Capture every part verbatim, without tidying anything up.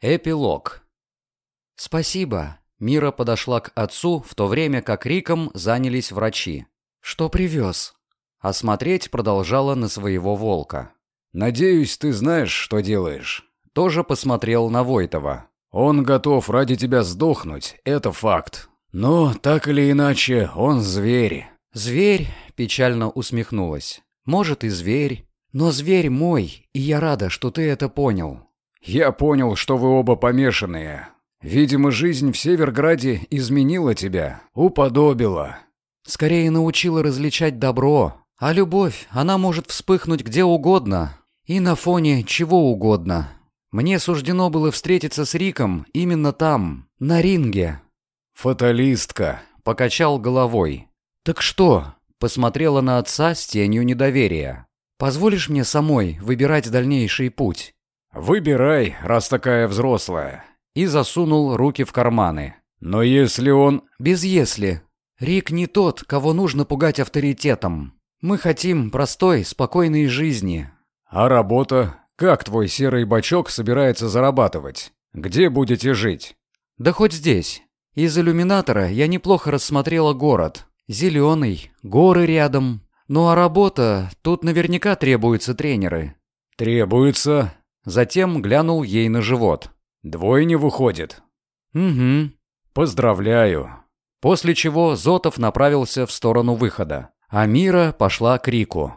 Эпилог. «Спасибо». Мира подошла к отцу, в то время как Риком занялись врачи. «Что привез?» Осмотреть продолжала на своего волка. «Надеюсь, ты знаешь, что делаешь». Тоже посмотрел на Войтова. «Он готов ради тебя сдохнуть, это факт. Но, так или иначе, он зверь». «Зверь?» – печально усмехнулась. «Может, и зверь. Но зверь мой, и я рада, что ты это понял». «Я понял, что вы оба помешанные. Видимо, жизнь в Северграде изменила тебя, уподобила». «Скорее научила различать добро. А любовь, она может вспыхнуть где угодно. И на фоне чего угодно. Мне суждено было встретиться с Риком именно там, на ринге». «Фаталистка», – покачал головой. «Так что?» – посмотрела на отца с тенью недоверия. «Позволишь мне самой выбирать дальнейший путь?» «Выбирай, раз такая взрослая». И засунул руки в карманы. «Но если он...» «Без «если». Рик не тот, кого нужно пугать авторитетом. Мы хотим простой, спокойной жизни». «А работа? Как твой серый бачок собирается зарабатывать? Где будете жить?» «Да хоть здесь. Из иллюминатора я неплохо рассмотрела город. Зеленый, горы рядом. Ну а работа, тут наверняка требуются тренеры». «Требуется?» Затем глянул ей на живот. «Двойня выходит». «Угу». «Поздравляю». После чего Зотов направился в сторону выхода, а Мира пошла к Рику.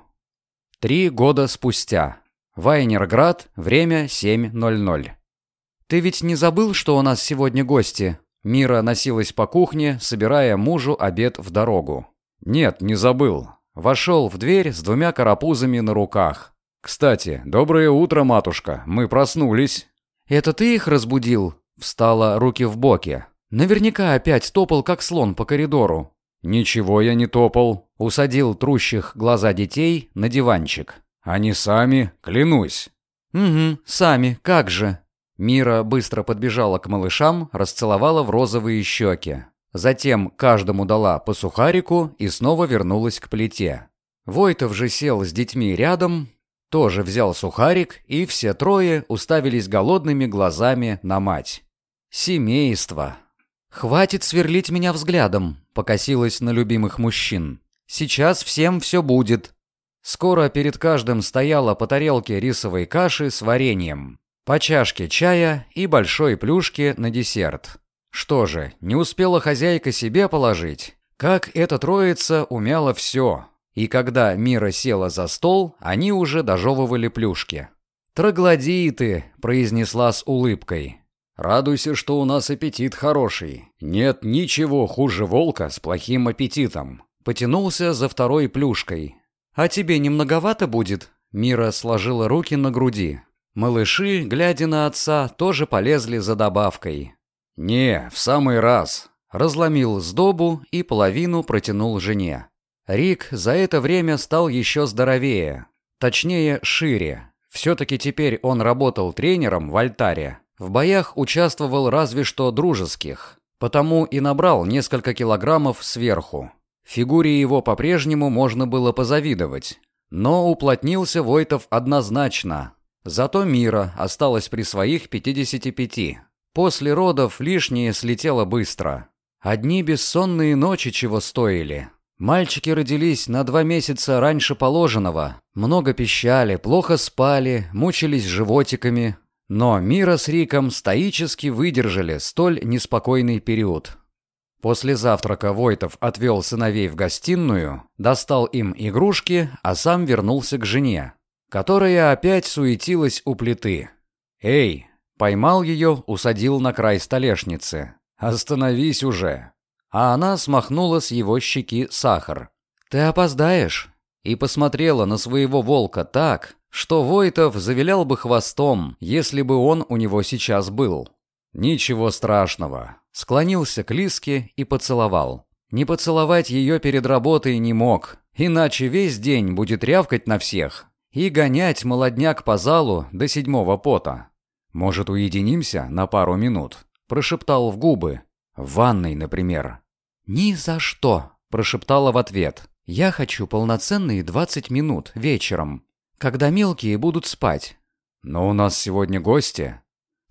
Три года спустя. Вайнерград, время семь ноль ноль. «Ты ведь не забыл, что у нас сегодня гости?» Мира носилась по кухне, собирая мужу обед в дорогу. «Нет, не забыл». Вошел в дверь с двумя карапузами на руках. «Кстати, доброе утро, матушка, мы проснулись». «Это ты их разбудил?» Встала, руки в боки. «Наверняка опять топал, как слон, по коридору». «Ничего я не топал». Усадил трущих глаза детей на диванчик. «Они сами, клянусь». «Угу, сами, как же». Мира быстро подбежала к малышам, расцеловала в розовые щеки. Затем каждому дала по сухарику и снова вернулась к плите. Войтов же сел с детьми рядом, тоже взял сухарик, и все трое уставились голодными глазами на мать. Семейство. «Хватит сверлить меня взглядом», — покосилась на любимых мужчин. «Сейчас всем все будет». Скоро перед каждым стояла по тарелке рисовой каши с вареньем, по чашке чая и большой плюшке на десерт. Что же, не успела хозяйка себе положить, как эта троица умяла все. И когда Мира села за стол, они уже дожевывали плюшки. «Троглодиты», — произнесла с улыбкой. «Радуйся, что у нас аппетит хороший. Нет ничего хуже волка с плохим аппетитом». Потянулся за второй плюшкой. «А тебе не многовато будет?» Мира сложила руки на груди. Малыши, глядя на отца, тоже полезли за добавкой. «Не, в самый раз». Разломил сдобу и половину протянул жене. Рик за это время стал еще здоровее. Точнее, шире. Все-таки теперь он работал тренером в альтаре. В боях участвовал разве что дружеских. Потому и набрал несколько килограммов сверху. Фигуре его по-прежнему можно было позавидовать. Но уплотнился Войтов однозначно. Зато Мира осталась при своих пятидесяти пяти. После родов лишнее слетело быстро. Одни бессонные ночи чего стоили. Мальчики родились на два месяца раньше положенного. Много пищали, плохо спали, мучились животиками. Но Мира с Риком стоически выдержали столь неспокойный период. После завтрака Войтов отвел сыновей в гостиную, достал им игрушки, а сам вернулся к жене, которая опять суетилась у плиты. «Эй!» — поймал ее, усадил на край столешницы. «Остановись уже!» А она смахнула с его щеки сахар. «Ты опоздаешь!» И посмотрела на своего волка так, что Войтов завилял бы хвостом, если бы он у него сейчас был. «Ничего страшного!» Склонился к Лиске и поцеловал. Не поцеловать ее перед работой не мог, иначе весь день будет рявкать на всех и гонять молодняк по залу до седьмого пота. «Может, уединимся на пару минут?» – прошептал в губы. «В ванной, например». «Ни за что!» – прошептала в ответ. «Я хочу полноценные двадцать минут вечером, когда мелкие будут спать». «Но у нас сегодня гости».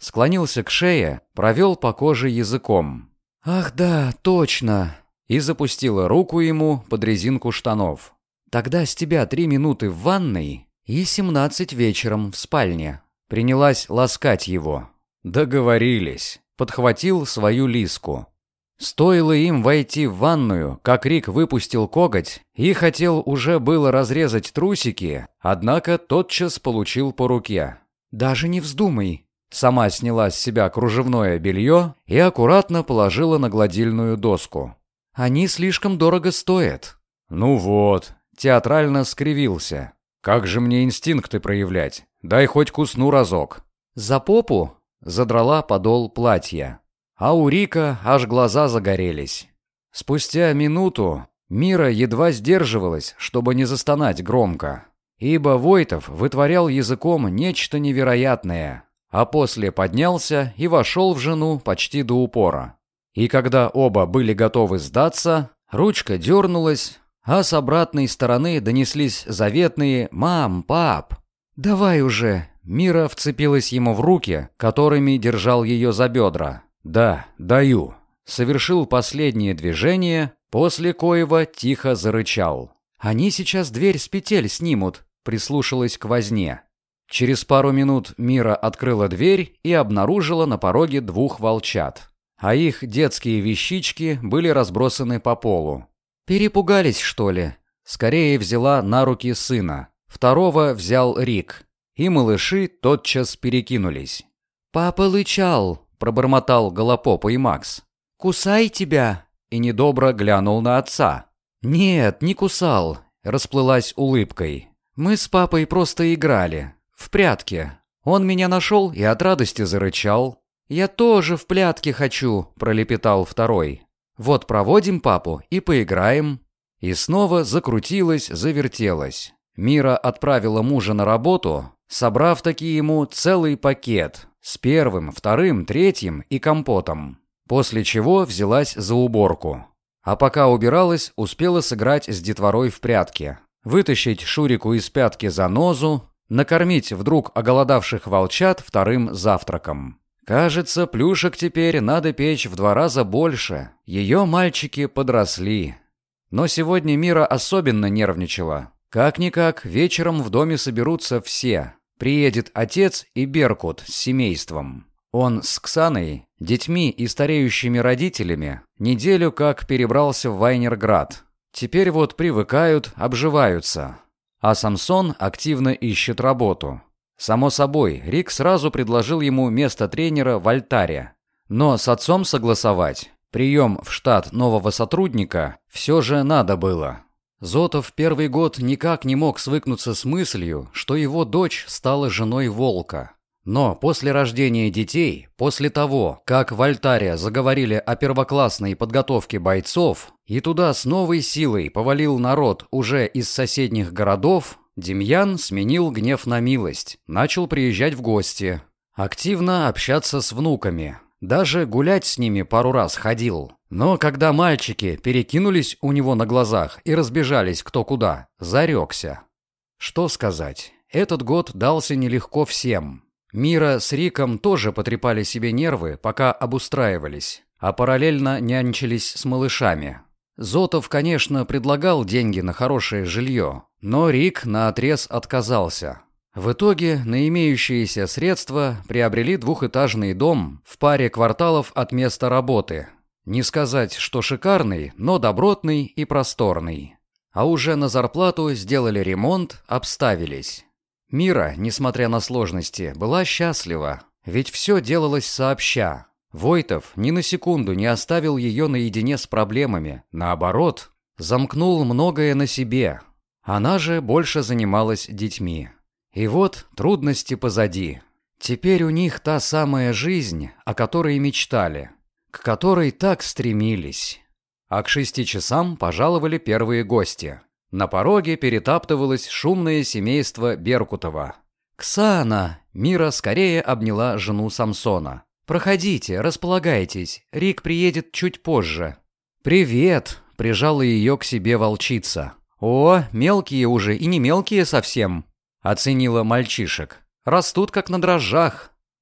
Склонился к шее, провел по коже языком. «Ах да, точно!» И запустила руку ему под резинку штанов. «Тогда с тебя три минуты в ванной и семнадцать вечером в спальне». Принялась ласкать его. «Договорились», — подхватил свою Лиску. Стоило им войти в ванную, как Рик выпустил коготь и хотел уже было разрезать трусики, однако тотчас получил по руке. «Даже не вздумай». Сама сняла с себя кружевное белье и аккуратно положила на гладильную доску. «Они слишком дорого стоят». «Ну вот», — театрально скривился. «Как же мне инстинкты проявлять? Дай хоть кусну разок». «За попу?» — задрала подол платья. А у Рика аж глаза загорелись. Спустя минуту Мира едва сдерживалась, чтобы не застонать громко, ибо Войтов вытворял языком нечто невероятное, а после поднялся и вошел в жену почти до упора. И когда оба были готовы сдаться, ручка дернулась, а с обратной стороны донеслись заветные «Мам, пап!». «Давай уже!» Мира вцепилась ему в руки, которыми держал ее за бедра. «Да, даю». Совершил последнее движение, после коего тихо зарычал. «Они сейчас дверь с петель снимут», — прислушалась к возне. Через пару минут Мира открыла дверь и обнаружила на пороге двух волчат. А их детские вещички были разбросаны по полу. «Перепугались, что ли?» Скорее взяла на руки сына. Второго взял Рик. И малыши тотчас перекинулись. «Папа лычал», — пробормотал Голопопый Макс. «Кусай тебя!» И недобро глянул на отца. «Нет, не кусал», — расплылась улыбкой. «Мы с папой просто играли. В прятки. Он меня нашел и от радости зарычал». «Я тоже в прятки хочу», — пролепетал второй. «Вот проводим папу и поиграем». И снова закрутилась, завертелась. Мира отправила мужа на работу, собрав таки ему целый пакет с первым, вторым, третьим и компотом. После чего взялась за уборку. А пока убиралась, успела сыграть с детворой в прятки. Вытащить Шурику из пятки занозу, накормить вдруг оголодавших волчат вторым завтраком. Кажется, плюшек теперь надо печь в два раза больше. Ее мальчики подросли. Но сегодня Мира особенно нервничала. Как-никак, вечером в доме соберутся все. Приедет отец и Беркут с семейством. Он с Ксаной, детьми и стареющими родителями неделю как перебрался в Вайнерград. Теперь вот привыкают, обживаются. А Самсон активно ищет работу. Само собой, Рик сразу предложил ему место тренера в Альтаре. Но с отцом согласовать прием в штат нового сотрудника все же надо было. Зотов первый год никак не мог свыкнуться с мыслью, что его дочь стала женой волка. Но после рождения детей, после того, как в Альтаре заговорили о первоклассной подготовке бойцов, и туда с новой силой повалил народ уже из соседних городов, Демьян сменил гнев на милость, начал приезжать в гости, активно общаться с внуками, даже гулять с ними пару раз ходил. Но когда мальчики перекинулись у него на глазах и разбежались кто куда, зарекся. Что сказать, этот год дался нелегко всем. Мира с Риком тоже потрепали себе нервы, пока обустраивались, а параллельно нянчились с малышами. Зотов, конечно, предлагал деньги на хорошее жилье, но Рик наотрез отказался. В итоге на имеющиеся средства приобрели двухэтажный дом в паре кварталов от места работы. Не сказать, что шикарный, но добротный и просторный. А уже на зарплату сделали ремонт, обставились. Мира, несмотря на сложности, была счастлива, ведь все делалось сообща. Войтов ни на секунду не оставил ее наедине с проблемами, наоборот, замкнул многое на себе. Она же больше занималась детьми. И вот трудности позади. Теперь у них та самая жизнь, о которой мечтали, к которой так стремились. А к шести часам пожаловали первые гости. На пороге перетаптывалось шумное семейство Беркутова. «Ксана!» — Мира скорее обняла жену Самсона. «Проходите, располагайтесь, Рик приедет чуть позже». «Привет!» — прижала ее к себе волчица. «О, мелкие уже и не мелкие совсем!» — оценила мальчишек. «Растут как на дрожжах».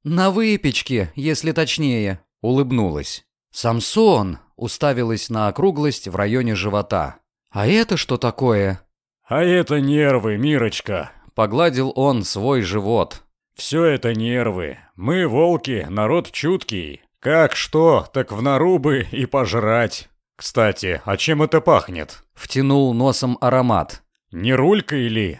«На выпечке, если точнее», — улыбнулась. «Самсон!» — уставилась на округлость в районе живота. «А это что такое?» «А это нервы, Мирочка», — погладил он свой живот. «Все это нервы. Мы, волки, народ чуткий. Как что, так в нору бы и пожрать. Кстати, а чем это пахнет?» — втянул носом аромат. «Не рулькой ли?»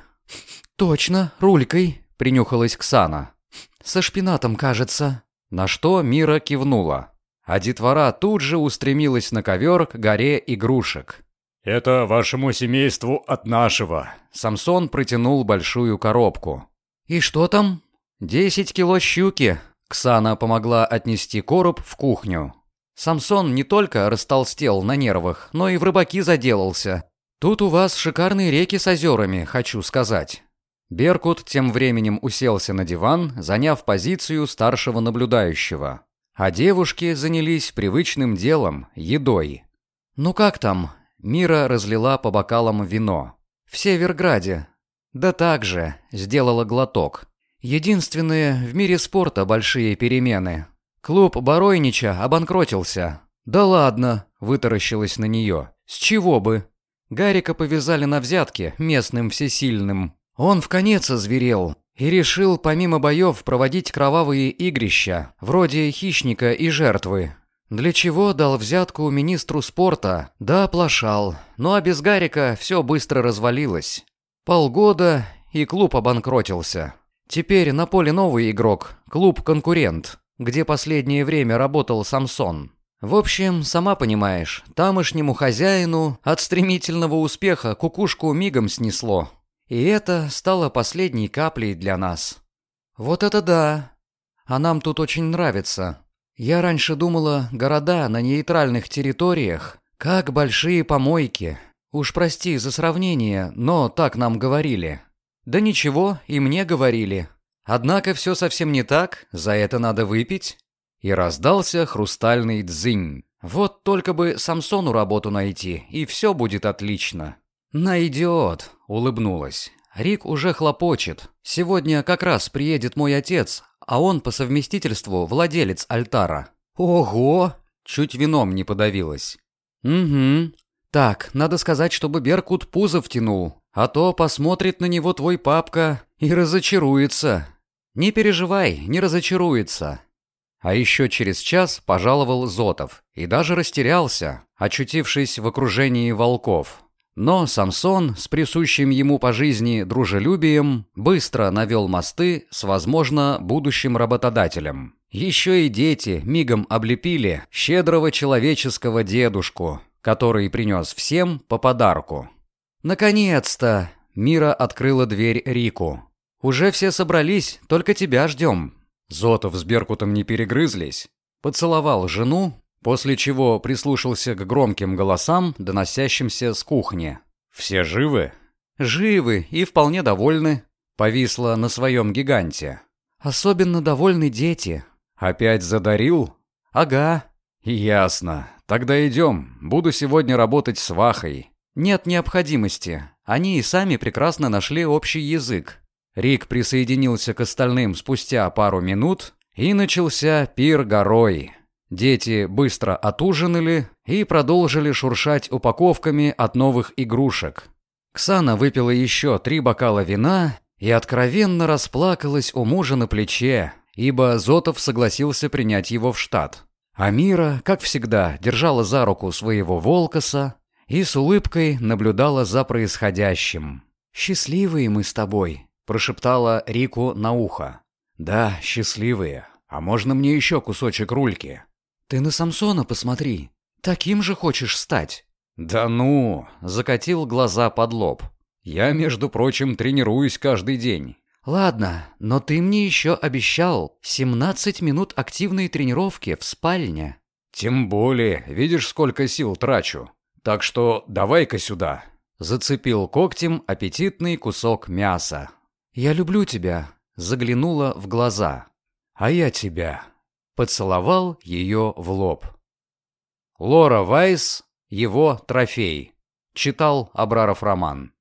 «Точно, рулькой», — принюхалась Ксана. «Со шпинатом, кажется». На что Мира кивнула. А детвора тут же устремилась на ковер к горе игрушек. «Это вашему семейству от нашего». Самсон протянул большую коробку. «И что там?» «Десять кило щуки». Ксана помогла отнести короб в кухню. Самсон не только растолстел на нервах, но и в рыбаки заделался. «Тут у вас шикарные реки с озерами, хочу сказать». Беркут тем временем уселся на диван, заняв позицию старшего наблюдающего. А девушки занялись привычным делом – едой. «Ну как там?» Мира разлила по бокалам вино. «В Северграде». «Да так же», – сделала глоток. «Единственные в мире спорта большие перемены. Клуб Баройнича обанкротился». «Да ладно», – вытаращилась на нее. «С чего бы?» Гарика повязали на взятки местным всесильным. Он вконец озверел и решил помимо боев проводить кровавые игрища, вроде хищника и жертвы. Для чего дал взятку министру спорта, да оплошал. Ну а без Гарика все быстро развалилось. Полгода, и клуб обанкротился. Теперь на поле новый игрок, клуб-конкурент, где последнее время работал Самсон. В общем, сама понимаешь, тамошнему хозяину от стремительного успеха кукушку мигом снесло. И это стало последней каплей для нас. Вот это да! А нам тут очень нравится. Я раньше думала, города на нейтральных территориях, как большие помойки. Уж прости за сравнение, но так нам говорили. Да ничего, и мне говорили. Однако все совсем не так, за это надо выпить. И раздался хрустальный дзынь. Вот только бы Самсону работу найти, и все будет отлично. «Найдет», — улыбнулась. «Рик уже хлопочет. Сегодня как раз приедет мой отец, а он по совместительству владелец альтара». «Ого!» — чуть вином не подавилась. «Угу. Так, надо сказать, чтобы Беркут пузо втянул, а то посмотрит на него твой папка и разочаруется». «Не переживай, не разочаруется». А еще через час пожаловал Зотов и даже растерялся, очутившись в окружении волков. Но Самсон, с присущим ему по жизни дружелюбием, быстро навел мосты с, возможно, будущим работодателем. Еще и дети мигом облепили щедрого человеческого дедушку, который принес всем по подарку. «Наконец-то!» — Мира открыла дверь Рику. «Уже все собрались, только тебя ждем». Зотов с Беркутом не перегрызлись. Поцеловал жену, после чего прислушался к громким голосам, доносящимся с кухни. «Все живы?» «Живы и вполне довольны», — повисла на своем гиганте. «Особенно довольны дети». «Опять задарил?» «Ага». «Ясно. Тогда идем. Буду сегодня работать с Вахой». «Нет необходимости. Они и сами прекрасно нашли общий язык». Рик присоединился к остальным спустя пару минут, и начался пир горой. Дети быстро отужинали и продолжили шуршать упаковками от новых игрушек. Ксана выпила еще три бокала вина и откровенно расплакалась у мужа на плече, ибо Зотов согласился принять его в штат. А Мира, как всегда, держала за руку своего Волкоса и с улыбкой наблюдала за происходящим. «Счастливые мы с тобой», — прошептала Рику на ухо. «Да, счастливые. А можно мне еще кусочек рульки?» «Ты на Самсона посмотри. Таким же хочешь стать?» «Да ну!» — закатил глаза под лоб. «Я, между прочим, тренируюсь каждый день». «Ладно, но ты мне еще обещал семнадцать минут активной тренировки в спальне». «Тем более, видишь, сколько сил трачу. Так что давай-ка сюда». Зацепил когтем аппетитный кусок мяса. «Я люблю тебя», — заглянула в глаза. «А я тебя». Поцеловал ее в лоб. Лора Вайс, его трофей. Читал Абраров роман.